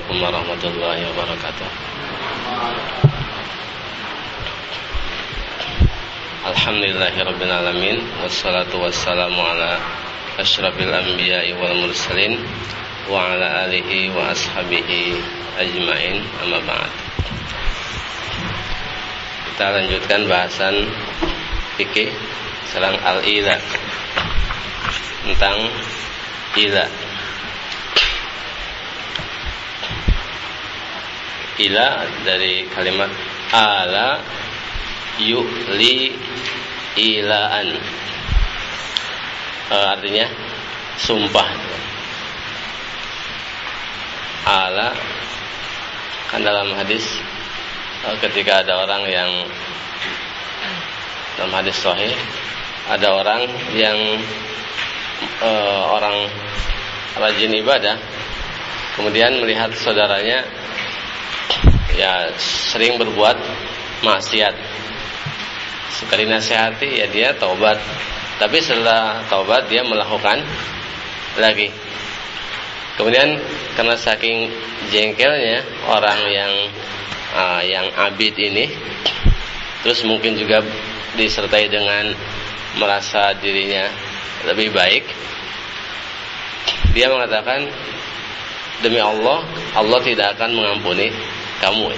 Assalamualaikum warahmatullahi wabarakatuh. Alhamdulillahirabbil alamin, wassalatu wassalamu ala asyrafil anbiya'i wal mursalin wa ala alihi wa ashabihi ajmain, amma ba'd. Kita lanjutkan bahasan fikih selang al-ila, tentang ila. Ila dari kalimat ala yu'li ilaan, artinya sumpah. Ala kan dalam hadis, ketika ada orang yang dalam hadis sahih, ada orang yang orang rajin ibadah, kemudian melihat saudaranya ya sering berbuat maksiat. Sekali nasihati ya dia taubat, tapi setelah taubat dia melakukan lagi. Kemudian karena saking jengkelnya orang yang abid ini, terus mungkin juga disertai dengan merasa dirinya lebih baik, dia mengatakan, demi Allah, Allah tidak akan mengampuni kamu.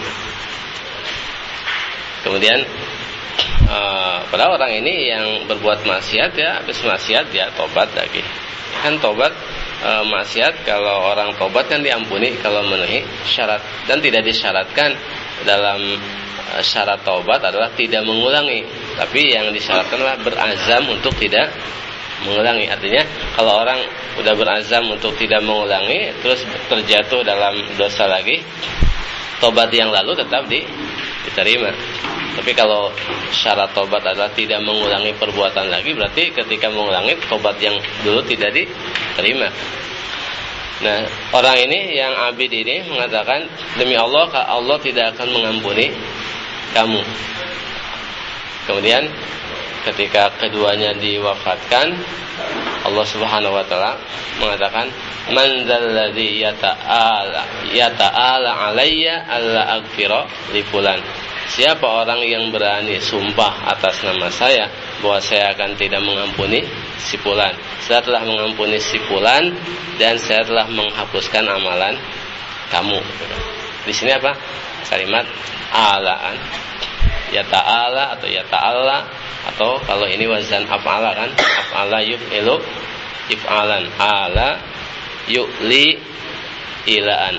Kemudian pada orang ini yang berbuat maksiat, ya habis maksiat dia tobat lagi. Kan tobat maksiat, kalau orang tobat kan diampuni kalau memenuhi syarat, dan tidak disyaratkan dalam syarat tobat adalah tidak mengulangi, tapi yang disyaratkan adalah berazam untuk tidak mengulangi. Artinya kalau orang udah berazam untuk tidak mengulangi, terus terjatuh dalam dosa lagi, tobat yang lalu tetap diterima. Tapi kalau syarat tobat adalah tidak mengulangi perbuatan lagi, berarti ketika mengulangi, tobat yang dulu tidak diterima. Nah, orang ini yang abid ini mengatakan, demi Allah, Allah tidak akan mengampuni kamu. Kemudian ketika keduanya diwafatkan, Allah Subhanahu wa taala mengatakan, man dzalladzi yata'ala alayya alla aghfira li fulan. Siapa orang yang berani sumpah atas nama saya bahwa saya akan tidak mengampuni si fulan. Saya telah mengampuni si fulan dan saya telah menghapuskan amalan kamu. Di sini apa? Kalimat alaan. Ya ta'ala atau ya ta'ala, atau kalau ini wazan af'ala kan, af'ala yuf'ilu if'alan, ala yu'li ilaan.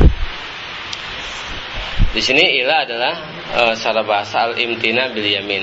Di sini ila adalah secara bahasa al-imtina bil yamin,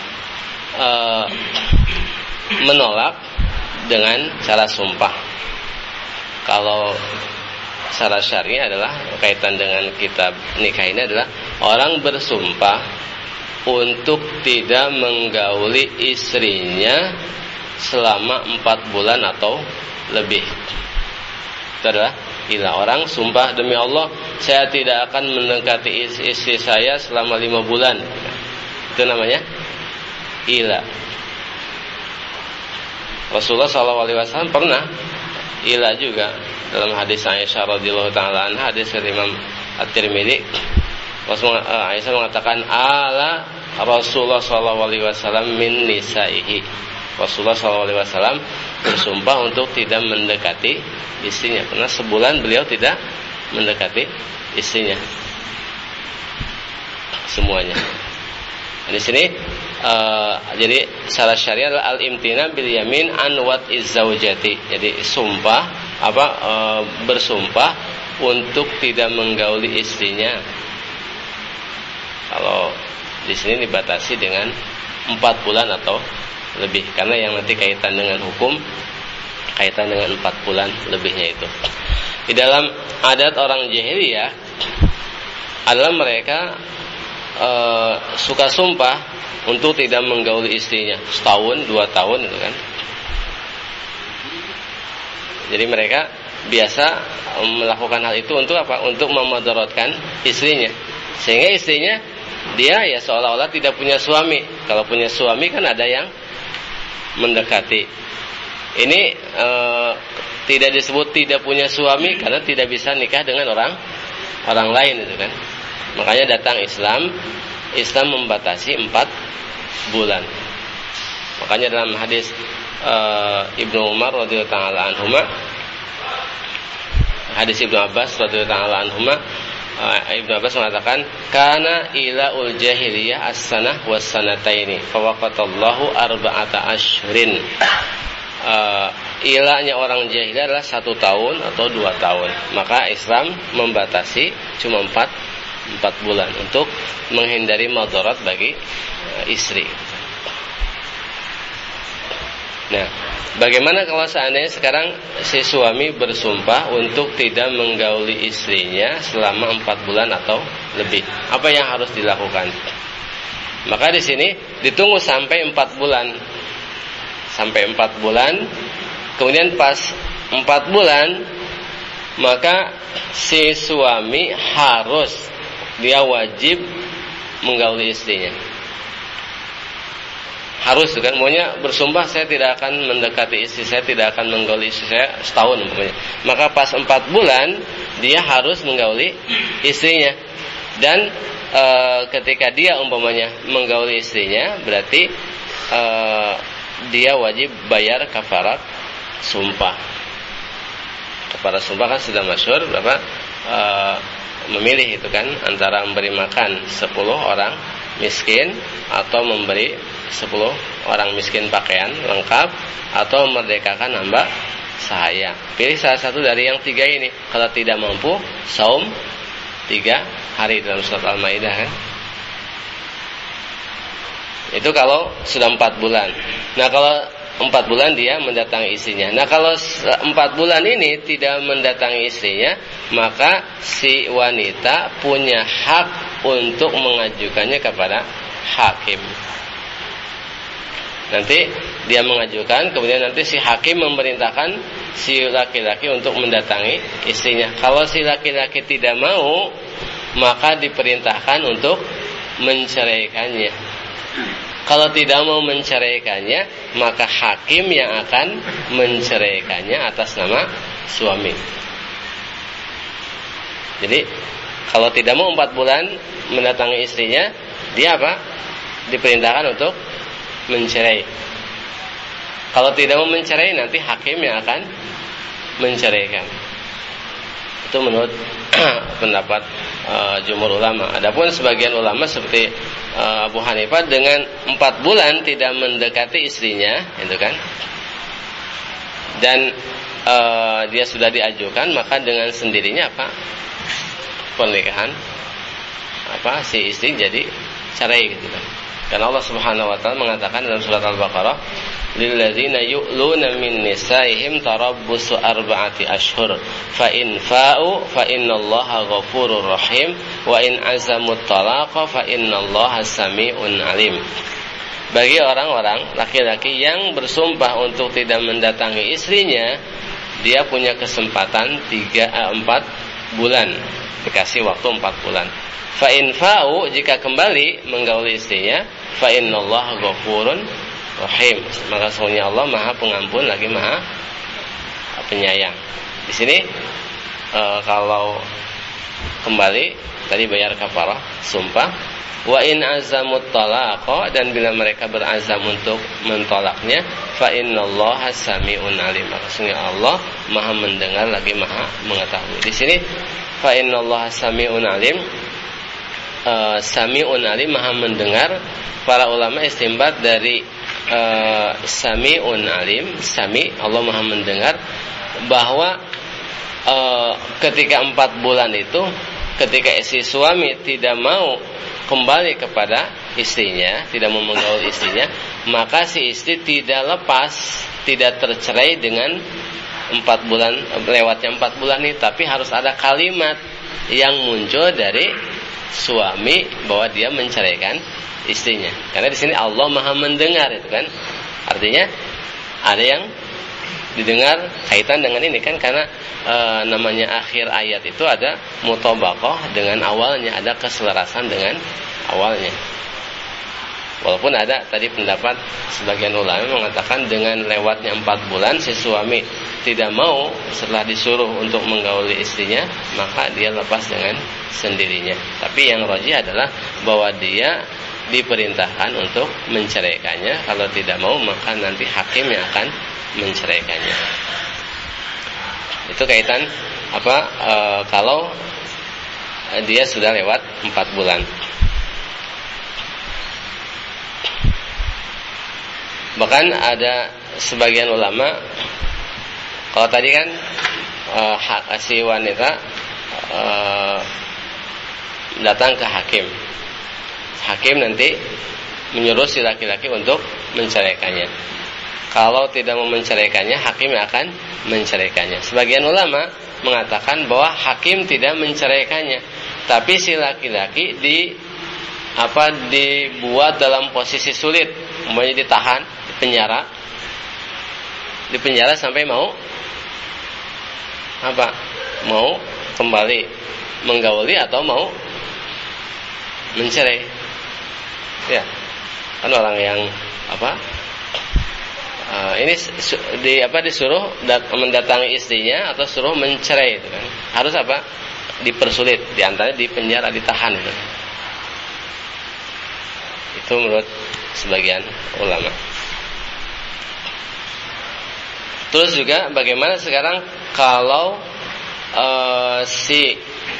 menolak dengan cara sumpah. Kalau secara syar'i adalah kaitan dengan kitab nikah ini adalah orang bersumpah untuk tidak menggauli istrinya selama 4 bulan atau lebih. Itu adalah ila. Orang sumpah, demi Allah saya tidak akan mendekati istri saya selama 5 bulan. Itu namanya ila. Rasulullah SAW pernah ila juga dalam hadis Aisyah radhiyallahu taala anha, hadis dari Imam At-Tirmidzi. Aisyah mengatakan, ala Rasulullah SAW min nisaihi. Rasulullah SAW bersumpah untuk tidak mendekati istrinya, karena sebulan beliau tidak mendekati istrinya semuanya. Di sini jadi secara syariat adalah al-imtina bil yamin an wat'iz zaujati. Jadi sumpah bersumpah untuk tidak menggauli istrinya. Kalau di sini dibatasi dengan 4 bulan atau lebih, karena yang nanti kaitan dengan hukum kaitan dengan 4 bulan lebihnya itu. Di dalam adat orang jahiliyah adalah mereka suka sumpah untuk tidak menggauli istrinya setahun 2 tahun itu kan. Jadi mereka biasa melakukan hal itu untuk apa? Untuk memudaratkan istrinya, sehingga istrinya dia ya seolah-olah tidak punya suami. Kalau punya suami kan ada yang mendekati. Ini tidak disebut tidak punya suami karena tidak bisa nikah dengan orang orang lain itu kan. Makanya datang Islam membatasi 4 bulan. Makanya dalam hadis Ibnu Umar radhiyallahu taala anhuma, hadis Ibnu Abbas radhiyallahu taala anhuma, Ibnu Abbas mengatakan, kana ilaul jahiliyah as-sanah was sanataini fa waqatallahu arba'ata ashrin. Ilahnya orang jahiliyah adalah 1 tahun atau 2 tahun. Maka Islam membatasi cuma 4 bulan untuk menghindari madarat bagi istri. Nah, bagaimana kalau seandainya sekarang si suami bersumpah untuk tidak menggauli istrinya selama 4 bulan atau lebih? Apa yang harus dilakukan? Maka di sini ditunggu sampai 4 bulan. Sampai 4 bulan. Kemudian pas 4 bulan, maka si suami dia wajib menggauli istrinya. Harus kan, maunya bersumpah saya tidak akan mendekati istri saya, tidak akan menggauli istri saya setahun umpamanya. Maka pas 4 bulan dia harus menggauli istrinya. Dan ketika dia umpamanya menggauli istrinya, berarti dia wajib bayar kafarat sumpah. Kafarat sumpah kan sudah masyhur, berapa memilih itu kan, antara memberi makan 10 orang miskin atau memberi 10 orang miskin pakaian lengkap atau memerdekakan hamba sahaya. Pilih salah satu dari yang 3 ini. Kalau tidak mampu, saum 3 hari dalam surat Al-Maidah kan. Itu kalau sudah 4 bulan. Nah, kalau 4 bulan dia mendatangi istrinya. Nah, kalau 4 bulan ini tidak mendatangi istrinya, maka si wanita punya hak untuk mengajukannya kepada hakim. Nanti dia mengajukan, kemudian nanti si hakim memerintahkan si laki-laki untuk mendatangi istrinya. Kalau si laki-laki tidak mau, maka diperintahkan untuk menceraikannya. Kalau tidak mau menceraikannya, maka hakim yang akan menceraikannya atas nama suami. Jadi kalau tidak mau 4 bulan mendatangi istrinya, dia apa? Diperintahkan untuk mencerai. Kalau tidak mau mencerai, nanti hakim yang akan menceraikan. Itu menurut pendapat jumhur ulama. Adapun sebagian ulama seperti Abu Hanifah, dengan 4 bulan tidak mendekati istrinya, itu kan, dan dia sudah diajukan, maka dengan sendirinya apa? Pernikahan si istri jadi cerai gitu kan. Karena Allah Subhanahu wa taala mengatakan dalam surat Al-Baqarah, lilladzina yu'luna min nisaihim tarabbusu arba'ati ashhur fa in fa'u fa innallaha ghafurur rahim wa in azamut talaqa fa innallaha sami'un alim. Bagi orang-orang laki-laki yang bersumpah untuk tidak mendatangi istrinya, dia punya kesempatan 4 bulan, dikasih waktu 4 bulan. Fa in fa'u, jika kembali menggauli istrinya, fa innallaha ghafurun rahim, maka sesungguhnya Allah Maha Pengampun lagi Maha Penyayang. Di sini kalau kembali tadi bayar kafarah sumpah. Wa in azamut talaqa, dan bila mereka berazam untuk mentolaknya, fa innallaha sami'un alim, maka sesungguhnya Allah Maha mendengar lagi Maha mengetahui. Di sini fa innallaha sami'un alim, sami'un alim, Maha mendengar. Para ulama istinbat dari sami'un alim, sami, Allah Maha mendengar, bahwa ketika 4 bulan itu, ketika si suami tidak mau kembali kepada istrinya, tidak mau menggaul istrinya, maka si istri tidak lepas, tidak tercerai dengan 4 bulan, lewatnya 4 bulan ini, tapi harus ada kalimat yang muncul dari suami bahwa dia menceraikan istrinya. Karena di sini Allah Maha mendengar, itu kan. Artinya ada yang didengar kaitan dengan ini kan, karena namanya akhir ayat itu ada mutabaqah dengan awalnya, ada keselarasan dengan awalnya. Walaupun ada tadi pendapat sebagian ulama mengatakan dengan lewatnya 4 bulan si suami tidak mau setelah disuruh untuk menggauli istrinya, maka dia lepas dengan sendirinya. Tapi yang rajih adalah bahwa dia diperintahkan untuk menceraikannya. Kalau tidak mau, maka nanti hakim yang akan menceraikannya. Itu kaitan kalau dia sudah lewat 4 bulan. Bahkan ada sebagian ulama, kalau tadi kan si wanita datang ke hakim. Hakim nanti menyuruh si laki-laki untuk menceraikannya. Kalau tidak mau menceraikannya, hakim akan menceraikannya. Sebagian ulama mengatakan bahwa hakim tidak menceraikannya, tapi si laki-laki dibuat dalam posisi sulit, umpamanya ditahan, dipenjara sampai mau kembali menggauli atau mau mencerai. Ya, kan orang yang ini disuruh mendatangi istrinya atau suruh mencerai itu kan. Harus dipersulit, diantaranya dipenjara, ditahan itu. Itu menurut sebagian ulama. Terus juga bagaimana sekarang kalau si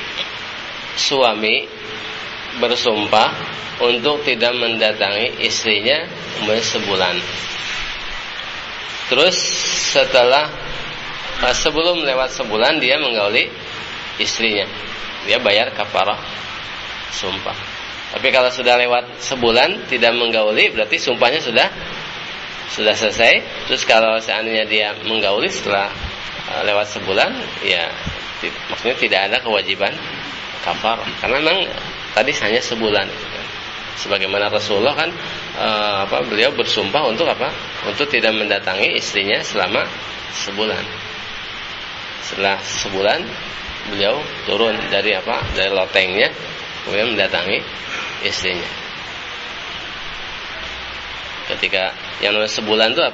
suami bersumpah untuk tidak mendatangi istrinya sebulan. Terus sebelum lewat sebulan dia menggauli istrinya, dia bayar kafarah sumpah. Tapi kalau sudah lewat sebulan tidak menggauli, berarti sumpahnya sudah selesai. Terus kalau seandainya dia menggauli setelah lewat sebulan, ya maksudnya tidak ada kewajiban kafarah, karena memang tadi hanya sebulan. Sebagaimana Rasulullah kan beliau bersumpah untuk untuk tidak mendatangi istrinya selama sebulan. Setelah sebulan beliau turun dari lotengnya, kemudian mendatangi istrinya. Ketika yang namanya sebulan itu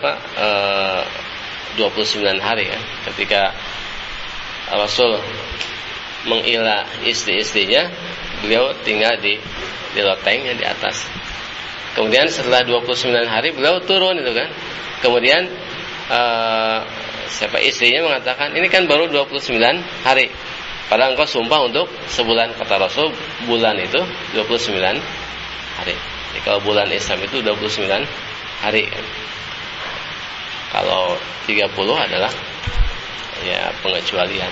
29 hari kan. Ketika Rasul mengilah istri-istrinya, beliau tinggal di lotengnya di atas. Kemudian setelah 29 hari beliau turun itu kan. Kemudian istrinya mengatakan, ini kan baru 29 hari, padahal engkau sumpah untuk sebulan. Kata Rasul, bulan itu 29 hari. Jadi kalau bulan Islam itu 29 hari kan. Kalau 30 adalah ya pengecualian.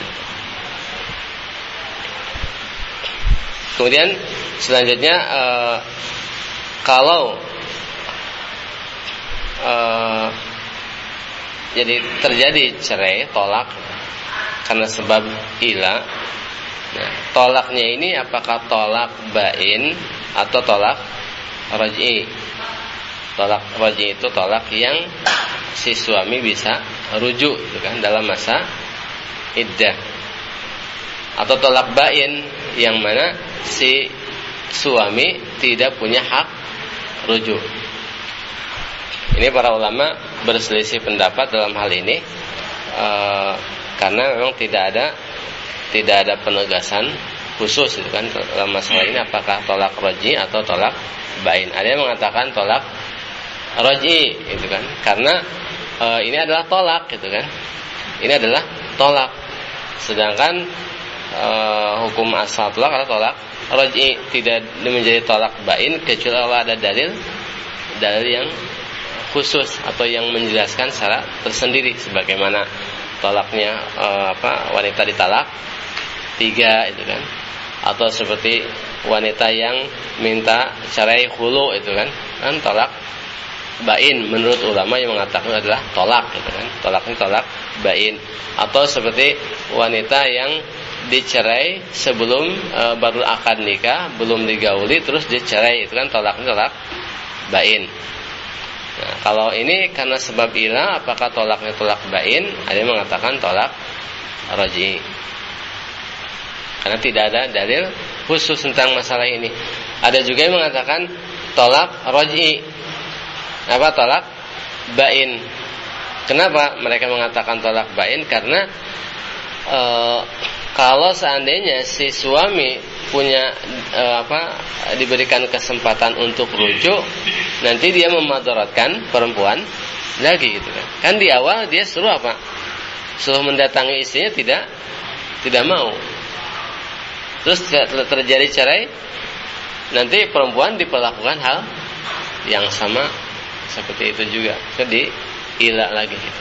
Kemudian selanjutnya kalau jadi terjadi cerai, tolak karena sebab ilah. Nah, tolaknya ini apakah tolak bain atau tolak raj'i? Tolak raj'i itu tolak yang si suami bisa rujuk gitu kan, dalam masa iddah. Atau tolak bain yang mana si suami tidak punya hak rujuk. Ini para ulama berselisih pendapat dalam hal ini karena memang tidak ada penegasan khusus itu kan dalam masalah ini, apakah tolak raj'i atau tolak bain. Ada yang mengatakan tolak raj'i itu kan, karena ini adalah tolak gitu kan. Ini adalah tolak. Sedangkan hukum asal tolak adalah tolak raj'i, tidak menjadi tolak bain kecuali kalau ada dalil yang khusus atau yang menjelaskan secara tersendiri, sebagaimana tolaknya wanita ditalak 3 itu kan, atau seperti wanita yang minta cerai khulu itu kan tolak bain menurut ulama yang mengatakan adalah tolak gitu kan. Tolaknya tolak bain. Atau seperti wanita yang dicerai sebelum baru akad nikah, belum digauli terus dicerai, itu kan tolaknya tolak bain. Nah, kalau ini karena sebab ilah, apakah tolaknya tolak bain? Ada yang mengatakan tolak raj'i. Karena tidak ada dalil khusus tentang masalah ini. Ada juga yang mengatakan tolak raj'i. Tolak bain. Kenapa mereka mengatakan tolak bain? Karena kalau seandainya si suami punya diberikan kesempatan untuk rujuk, nanti dia memadaratkan perempuan lagi gitu kan. Kan di awal dia suruh apa? Suruh mendatangi istrinya, tidak mau. Terus terjadi cerai, nanti perempuan diperlakukan hal yang sama seperti itu juga, jadi ilah lagi gitu.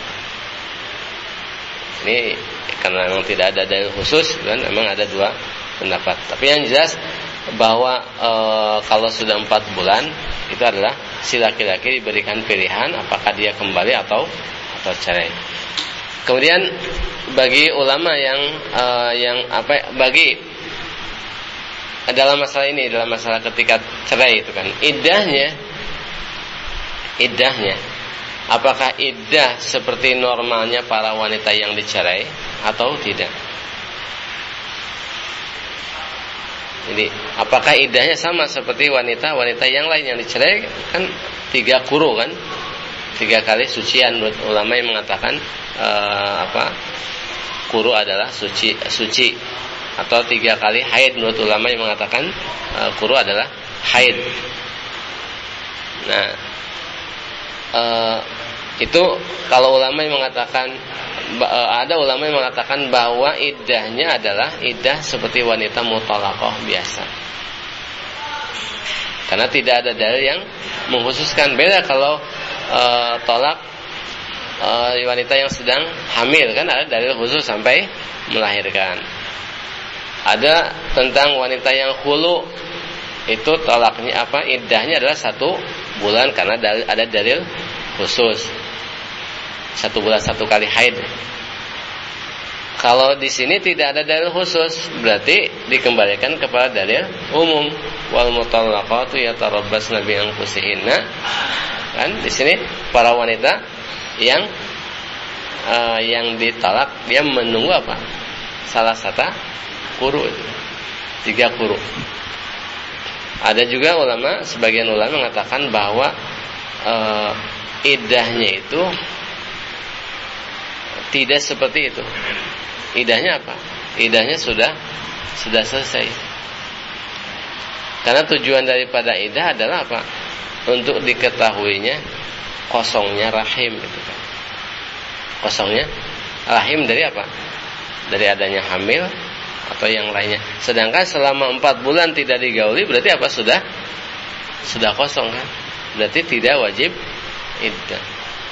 Ini karena memang tidak ada dalil khusus dan memang ada dua pendapat. Tapi yang jelas bahwa kalau sudah 4 bulan itu adalah si laki-laki diberikan pilihan apakah dia kembali atau cerai. Kemudian bagi ulama bagi dalam masalah ini, dalam masalah ketika cerai itu kan, iddahnya apakah iddah seperti normalnya para wanita yang dicerai atau tidak? Jadi apakah iddahnya sama seperti wanita yang lain yang dicerai? Kan 3 quru kan, 3 kali sucian. Menurut ulama yang mengatakan quru adalah suci, atau 3 kali haid. Menurut ulama yang mengatakan quru adalah haid. Nah, itu kalau ulama yang mengatakan, ada ulama yang mengatakan bahwa iddahnya adalah iddah seperti wanita muthalaqah biasa. Karena tidak ada dalil yang mengkhususkan. Beda kalau tolak wanita yang sedang hamil, kan ada dalil khusus sampai melahirkan. Ada tentang wanita yang khulu, itu tolaknya iddahnya adalah 1 bulan karena ada dalil khusus. 1 bulan 1 kali haid. Kalau di sini tidak ada dalil khusus, berarti dikembalikan kepada dalil umum. Wal mutallaqatu yatarabbasna bi anfusihinna. Kan di sini para wanita yang ditolak, dia menunggu apa? Salah satu quru, 3 quru. Ada juga sebagian ulama mengatakan bahwa iddahnya itu tidak seperti itu. Iddahnya apa? Iddahnya sudah selesai. Karena tujuan daripada iddah adalah apa? Untuk diketahuinya kosongnya rahim gitu kan. Kosongnya rahim dari apa? Dari adanya hamil atau yang lainnya. Sedangkan selama 4 bulan tidak digauli, berarti apa? Sudah kosong kan? Berarti tidak wajib iddah.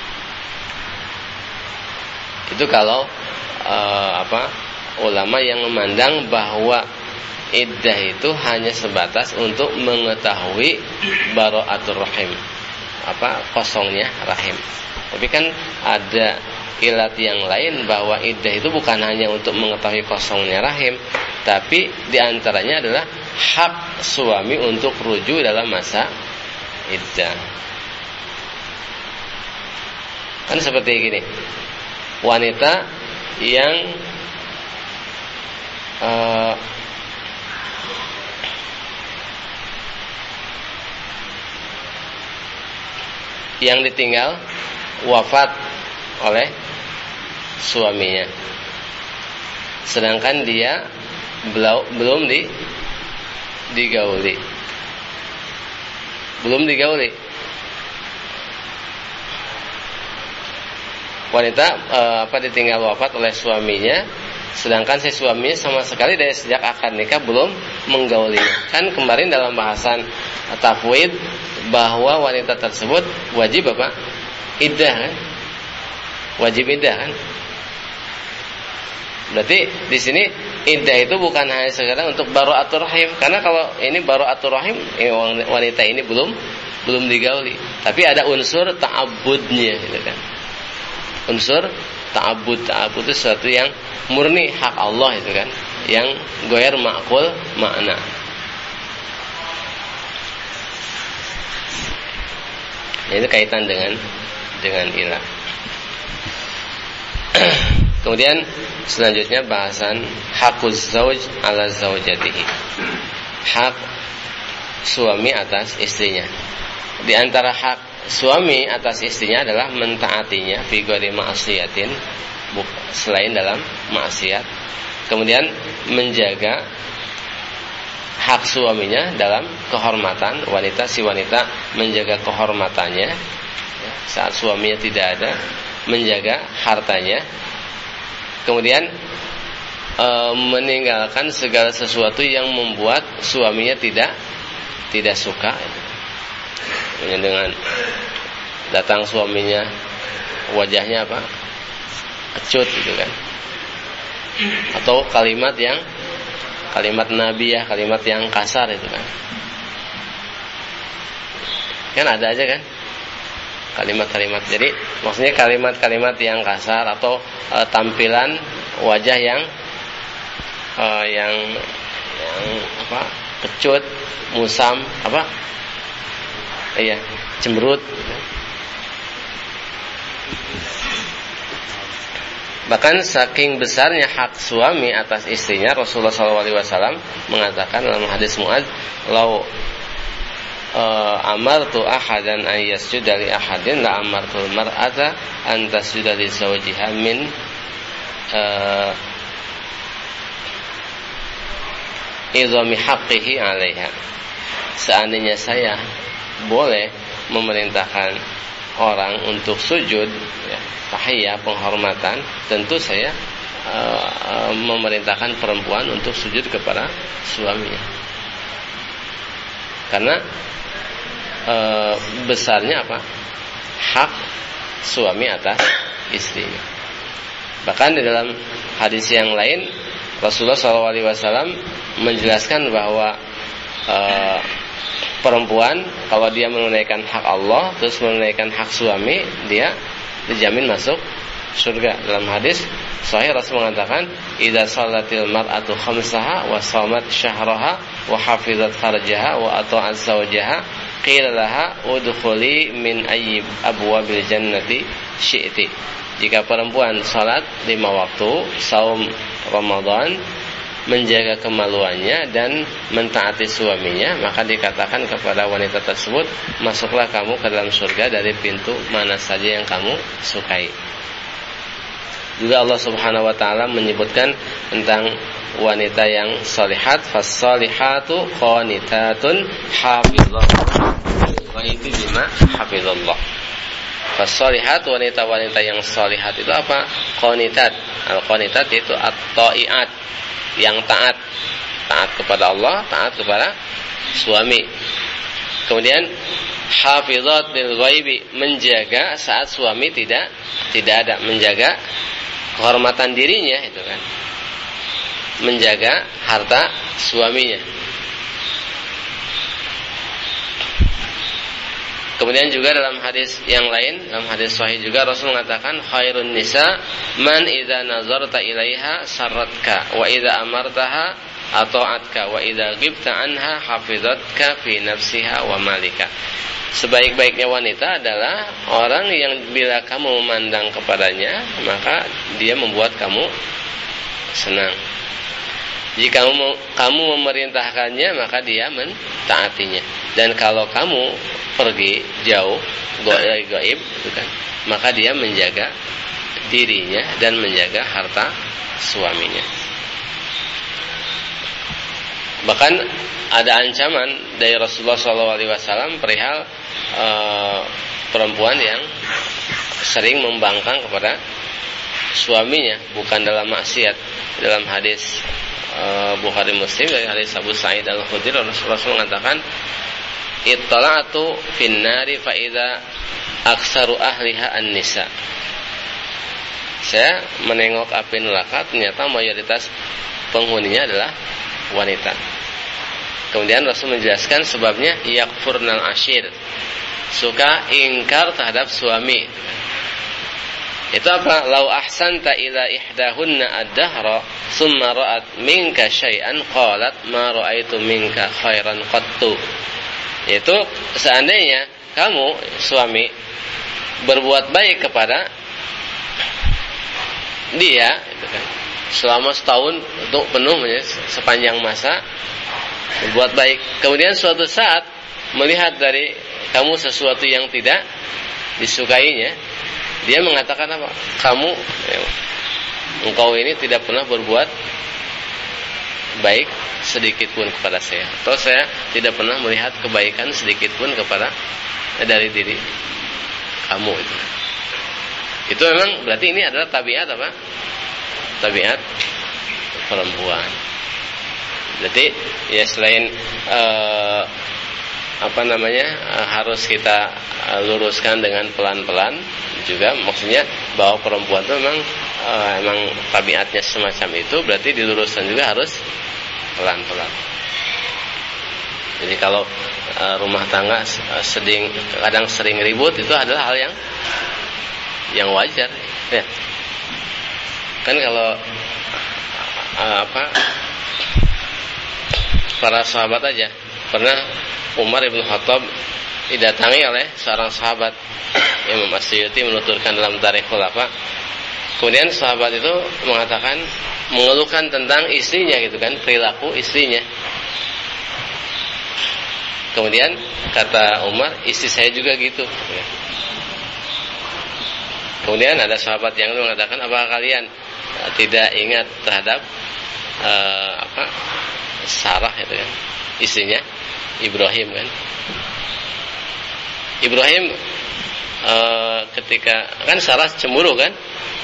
Itu kalau ulama yang memandang bahwa iddah itu hanya sebatas untuk mengetahui bara'atul rahim, kosongnya rahim. Tapi kan ada ilat yang lain bahwa iddah itu bukan hanya untuk mengetahui kosongnya rahim, tapi diantaranya adalah hak suami untuk rujuk dalam masa iddah. Kan seperti gini, wanita yang ditinggal wafat oleh suaminya, sedangkan dia belum digauli. Wanita ditinggal wafat oleh suaminya, sedangkan si suaminya sama sekali dari sejak akad nikah belum menggaulinya. Kan kemarin dalam bahasan tafwid bahwa wanita tersebut wajib iddah kan? Wajib iddah kan? Berarti di sini iddah itu bukan hanya sekedar untuk bara'atul rahim, karena kalau ini bara'atul rahim, wanita ini belum digauli, tapi ada unsur ta'abbudnya gitu kan. Unsur ta'abbud itu sesuatu yang murni hak Allah itu kan, yang ghair ma'qul makna. Ini kaitan dengan ilah. Kemudian selanjutnya bahasan hakuz zauj ala zaujatihi. Hak suami atas istrinya. Di antara hak suami atas istrinya adalah mentaatinya fi ghairi ma'siyatin, selain dalam maksiat. Kemudian menjaga hak suaminya dalam kehormatan wanita, si wanita menjaga kehormatannya saat suaminya tidak ada, menjaga hartanya. Kemudian meninggalkan segala sesuatu yang membuat suaminya tidak suka. Dengan datang suaminya wajahnya kecut gitu kan, atau kalimat nabiah, kalimat yang kasar itu kan ada aja kan kalimat-kalimat. Jadi maksudnya kalimat-kalimat yang kasar atau tampilan wajah yang kecut, musam, cemberut. Bahkan saking besarnya hak suami atas istrinya, Rasulullah SAW mengatakan dalam hadis Mu'adz, "Lau amartu ahadan an yasjuda li ahadin la amartul mar'ata an tasjuda li zawjiha min izami haqqihi 'alaiha." Seandainya saya boleh memerintahkan orang untuk sujud, tahiyah, penghormatan, tentu saya memerintahkan perempuan untuk sujud kepada suaminya. Karena besarnya hak suami atas istrinya. Bahkan di dalam hadis yang lain Rasulullah SAW menjelaskan bahwa perempuan kalau dia menunaikan hak Allah terus menunaikan hak suami, dia dijamin masuk surga. Dalam hadis sahih Rasul mengatakan, "Idza shalatil mar'atu khamsaha wa shamat syahraha wa hafizat farjaha wa ata'at zawjaha qila laha udkhuli min ayyi abwabil jannati syi'ti." Jika perempuan salat 5 waktu, saum Ramadan, menjaga kemaluannya dan mentaati suaminya, maka dikatakan kepada wanita tersebut, masuklah kamu ke dalam surga dari pintu mana saja yang kamu sukai. Juga Allah Subhanahu wa taala menyebutkan tentang wanita yang salihat, fas-salihatu qanitatun hafizatun ghaibi bima hafizallah. Fas-salihat, wanita-wanita yang salihat itu apa? Qanitat. Al-qanitat itu at-ta'iat, yang taat kepada Allah, taat kepada suami. Kemudian hafizat lil ghaibi, menjaga saat suami tidak ada, menjaga kehormatan dirinya itu kan, menjaga harta suaminya. Kemudian juga dalam hadis yang lain, dalam hadis sahih juga Rasul mengatakan, khairun nisa man idza nazarta ilaiha sarratka wa idza amartaha ata'atka wa idza ghibta anha hafizatka fi nafsiha wa malika. Sebaik-baiknya wanita adalah orang yang bila kamu memandang kepadanya, maka dia membuat kamu senang. Jika kamu memerintahkannya, maka dia mentaatinya. Dan kalau kamu pergi jauh, gaib, maka dia menjaga dirinya dan menjaga harta suaminya. Bahkan ada ancaman dari Rasulullah SAW perihal perempuan yang sering membangkang kepada suaminya, bukan dalam maksiat. Dalam hadis Bukhari Muslim dari hadis Abu Sa'id Al-Khudri, Rasulullah mengatakan, ittala'tu fin nari fa idza aksaru ahliha an-nisa. Saya menengok api neraka, ternyata mayoritas penghuninya adalah wanita. Kemudian Rasul menjelaskan sebabnya, yakfurnal ashir, suka ingkar terhadap suami. Itu apa? Lau ahsanta ila ihdahunna ad-dahra summa ra'at minka syai'an qalat ma ra'aitu minka khairan qattu. Itu seandainya kamu suami berbuat baik kepada dia selama setahun untuk penuh, sepanjang masa berbuat baik, kemudian suatu saat melihat dari kamu sesuatu yang tidak disukainya, dia mengatakan apa? Engkau ini tidak pernah berbuat baik sedikit pun kepada saya, atau saya tidak pernah melihat kebaikan sedikit pun dari diri kamu itu. Itu memang berarti ini adalah tabiat apa? Tabiat perempuan. Berarti ya selain harus kita luruskan dengan pelan-pelan, juga maksudnya bahwa perempuan itu memang tabiatnya semacam itu, berarti diluruskan juga harus pelan-pelan. Jadi kalau rumah tangga kadang sering ribut, itu adalah hal yang wajar ya. Kan kalau para sahabat aja pernah Umar ibn Khattab didatangi oleh seorang sahabat. Imam As-Suyuti menuturkan dalam Tarikh Khulafa. Kemudian sahabat itu mengeluhkan tentang istrinya gitu kan, perilaku istrinya. Kemudian kata Umar, istri saya juga gitu. Kemudian ada sahabat yang mengatakan, apakah kalian tidak ingat terhadap Sarah itu kan, istrinya Ibrahim kan. Ibrahim ketika kan Sarah cemburu kan,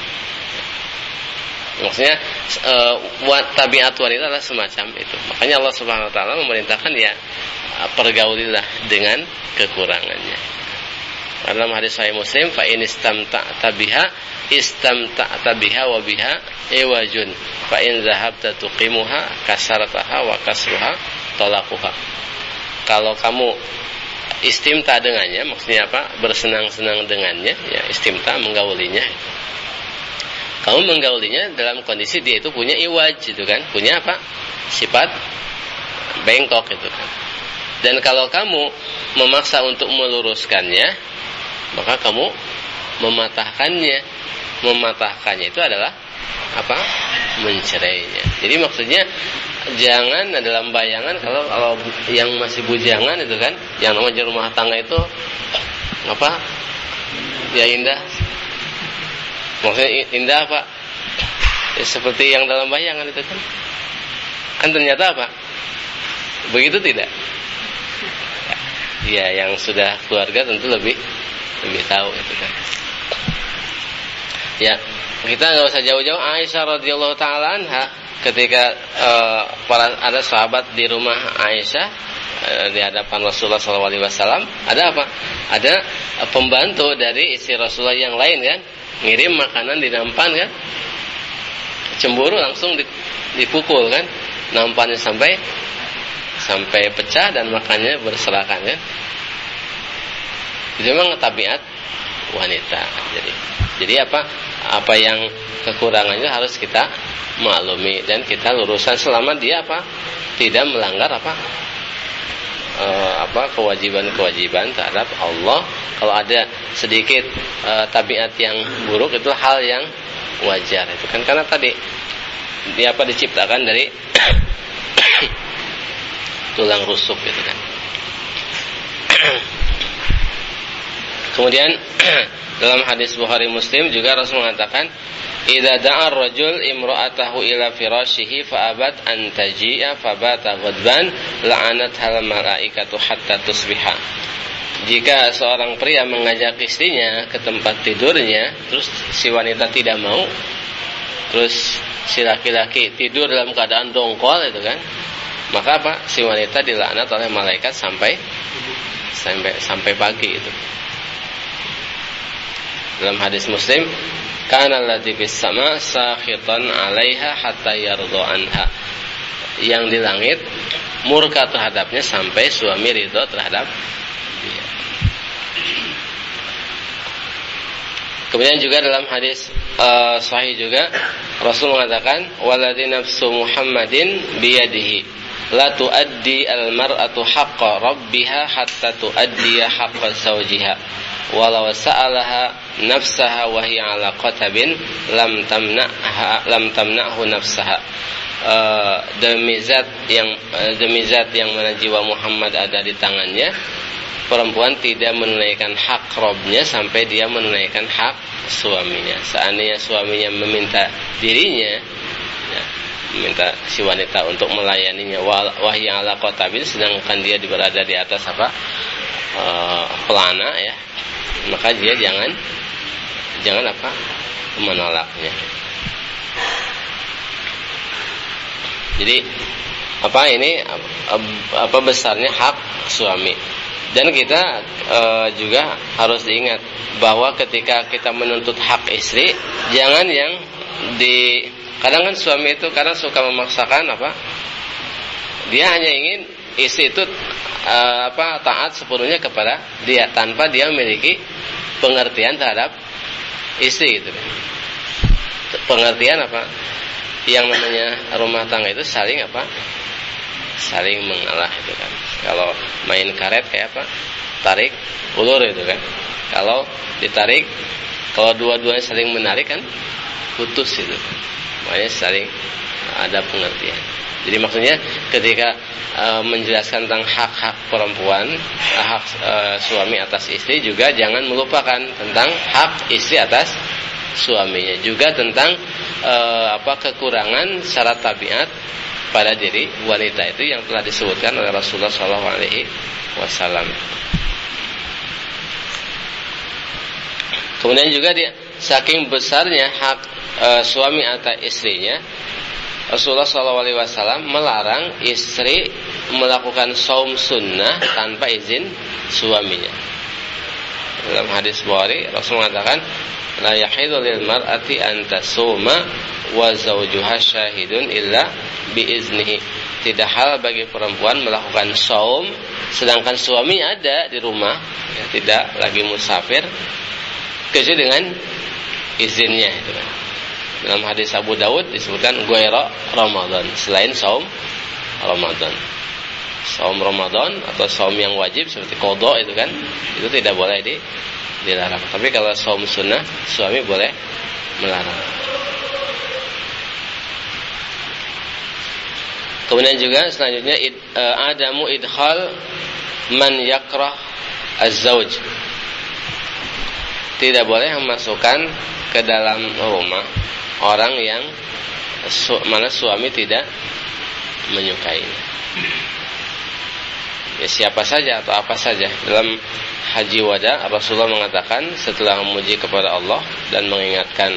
maksudnya tabiat wanita adalah semacam itu. Makanya Allah Subhanahu Wa Taala memerintahkan ya pergaulilah dengan kekurangannya. Dalam hadis Sahih Muslim, fa in istamta'ta biha wa biha iwajun fa in zahabta tuqimuha kasartaha wa kasruha talaquha. Kalau kamu istimta dengannya, maksudnya apa? Bersenang-senang dengannya, ya istimta, menggaulinya. Kamu menggaulinya dalam kondisi dia itu punya iwaj itu kan, punya apa? Sifat bengkok itu kan. Dan kalau kamu memaksa untuk meluruskannya, maka kamu mematahkannya. Mematahkannya itu adalah apa? Mencerainya. Jadi maksudnya jangan dalam bayangan kalau yang masih bujangan itu kan, yang namanya rumah tangga itu apa? Ya indah. Maksudnya indah apa? Ya, seperti yang dalam bayangan itu kan. Kan ternyata apa? Begitu tidak? Ya, yang sudah keluarga tentu lebih tahu itu kan. Ya, kita nggak usah jauh-jauh. Aisyah radhiyallahu taala anha ketika ada sahabat di rumah Aisyah di hadapan Rasulullah SAW, ada apa? Ada pembantu dari istri Rasulullah yang lain kan, ngirim makanan di nampan kan, cemburu langsung dipukul kan, nampannya sampai pecah dan makannya berserakan kan. Itu memang tabiat wanita. Jadi apa yang kekurangannya harus kita maklumi dan kita luruskan selama dia tidak melanggar kewajiban terhadap Allah. Kalau ada sedikit tabiat yang buruk, itu hal yang wajar itu kan, karena tadi dia diciptakan dari tulang rusuk gitu kan. Kemudian dalam hadis Bukhari Muslim juga Rasul mengatakan, idza da'a ar-rajul imra'atahu ila firashihi fa abat an taji'a fa bata ghadban la'anathal malaikatu hatta tusbiha. Jika seorang pria mengajak istrinya ke tempat tidurnya, terus si wanita tidak mau, terus si laki-laki tidur dalam keadaan dongkol itu kan, maka si wanita dilaknat oleh malaikat sampai pagi itu. Dalam hadis Muslim, kana allati fis sama sakhitan 'alaiha hatta yarda anha. Yang di langit murka terhadapnya sampai suami ridho terhadap dia. Kemudian juga dalam hadis sahih juga Rasul mengatakan, waladzi nafsu Muhammadin biyadihi la tuaddi al-mar'atu haqqa rabbiha hatta tuaddiya haqqa zawjiha walau sa'alaha nafsaha wa hiya 'ala qatabin lam tamna'hu nafsaha. Demi zat yang mana jiwa Muhammad ada di tangannya, perempuan tidak menunaikan hak robnya sampai dia menunaikan hak suaminya. Seandainya suaminya meminta dirinya, ya, meminta si wanita untuk melayaninya, wahya ala qatabin, sedangkan dia berada di atas pelana, ya, maka dia jangan menolaknya. Jadi ini besarnya hak suami. Dan kita juga harus diingat bahwa ketika kita menuntut hak istri, jangan yang kadang kan suami itu kadang suka memaksakan dia hanya ingin istri itu taat sepenuhnya kepada dia tanpa dia memiliki pengertian terhadap istri gitu. Pengertian yang namanya rumah tangga itu saling mengalah itu kan. Kalau main karet kayak tarik ulur itu kan. Kalau ditarik, kalau dua-duanya saling menarik kan putus itu. Makanya saling ada pengertian. Jadi maksudnya ketika menjelaskan tentang hak-hak perempuan, hak suami atas istri, juga jangan melupakan tentang hak istri atas suaminya, juga tentang kekurangan syarat tabiat pada diri wanita itu yang telah disebutkan oleh Rasulullah SAW. Kemudian juga saking besarnya hak suami atas istrinya, Rasulullah SAW melarang istri melakukan saum sunnah tanpa izin suaminya. Dalam hadis Bukhari, Rasul mengatakan, la yahillu lil mar'ati an tasuma wa zawjuha syahidun illa biiznihi. Tidak halal bagi perempuan melakukan saum sedangkan suami ada di rumah, ya, tidak lagi musafir, kecuali dengan izinnya itu kan. Dalam hadis Abu Dawud disebutkan ghaira Ramadan, selain saum Ramadan. Saum Ramadan atau saum yang wajib seperti qada itu kan, itu tidak boleh dilarang. Tapi kalau saum sunnah, suami boleh melarang. Kemudian juga selanjutnya adamu idkhal man yakrah az-zawj. Tidak boleh memasukkan ke dalam rumah orang yang mana suami tidak menyukainya. Ya, siapa saja atau apa saja. Dalam Haji Wada, Rasulullah mengatakan setelah memuji kepada Allah dan mengingatkan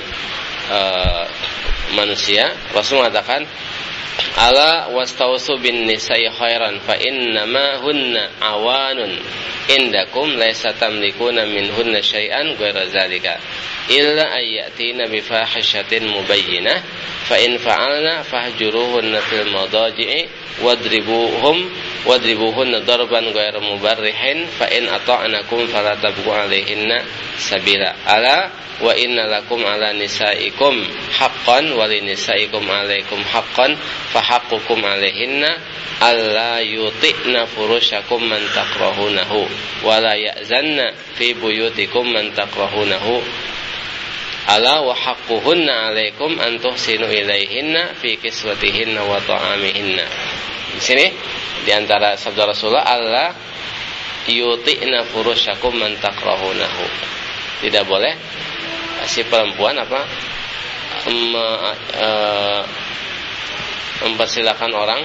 manusia, Rasul mengatakan, ala wastausu bin nisa'i khairan fa innama hunna awanun indakum laysa tamlikuna minhunna syai'an ghaira zalika illa ayyatina bi fahishatin mubayyinah fa in fa'alna fahjuruhunna fil madaji'i wadribuhunna darban ghaira mubarrihin fa in ata'nakum fala tabghu 'alaihinna sabila ala wa inna lakum 'ala nisaikum haqqan wa linisaikum 'alaikum haqqan fa haqqukum 'alaihinna alla yuti'na furushakum man takrahunahu wa la ya'zanna fi buyutikum man takrahunahu ala wa haqquhunna 'alaikum an tuhsinu ilaihinna fi kiswatihinna wa ta'amihinna. Di sini di antara sabda Rasulullah, alla yuti'na furushakum man takrahunahu. Tidak boleh si perempuan mempersilakan orang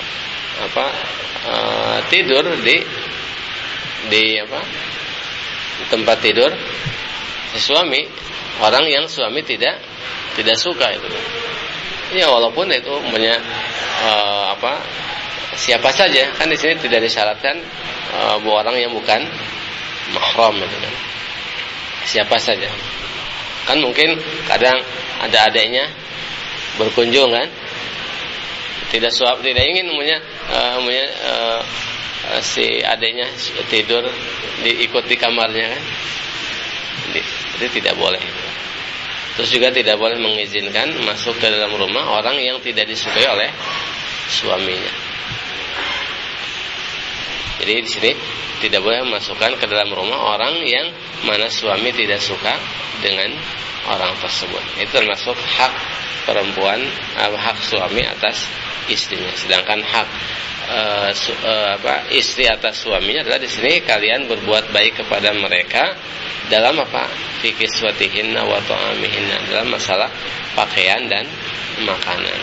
tidur di tempat tidur si suami, orang yang suami tidak suka itu. Ya walaupun itu punya siapa saja, kan di sini tidak disyaratkan orang yang bukan mahram itu kan. Siapa saja. Kan mungkin kadang ada adiknya berkunjung kan, tidak ingin si adiknya tidur diikut di kamarnya kan, itu tidak boleh. Terus juga tidak boleh mengizinkan masuk ke dalam rumah orang yang tidak disukai oleh suaminya. Jadi di sini tidak boleh memasukkan ke dalam rumah orang yang mana suami tidak suka dengan orang tersebut. Itu termasuk hak perempuan, hak suami atas istrinya. Sedangkan hak istri atas suaminya adalah di sini kalian berbuat baik kepada mereka dalam apa? Fi kiswatihinna wa ta'amihinna, dalam masalah pakaian dan makanan.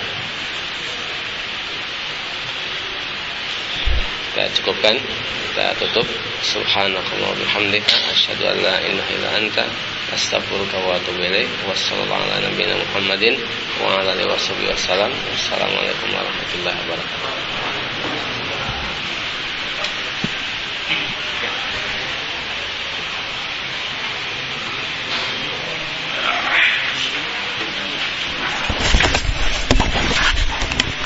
Kita cukupkan, kita tutup. Subhanakallah bihamdika asyhadu an la ilaha illa anta astaghfiruka wa atubu ilaik. Wassallallahu ala nabiyina Muhammadin wa ala alihi wasallam. Wassalamualaikum warahmatullahi wabarakatuh.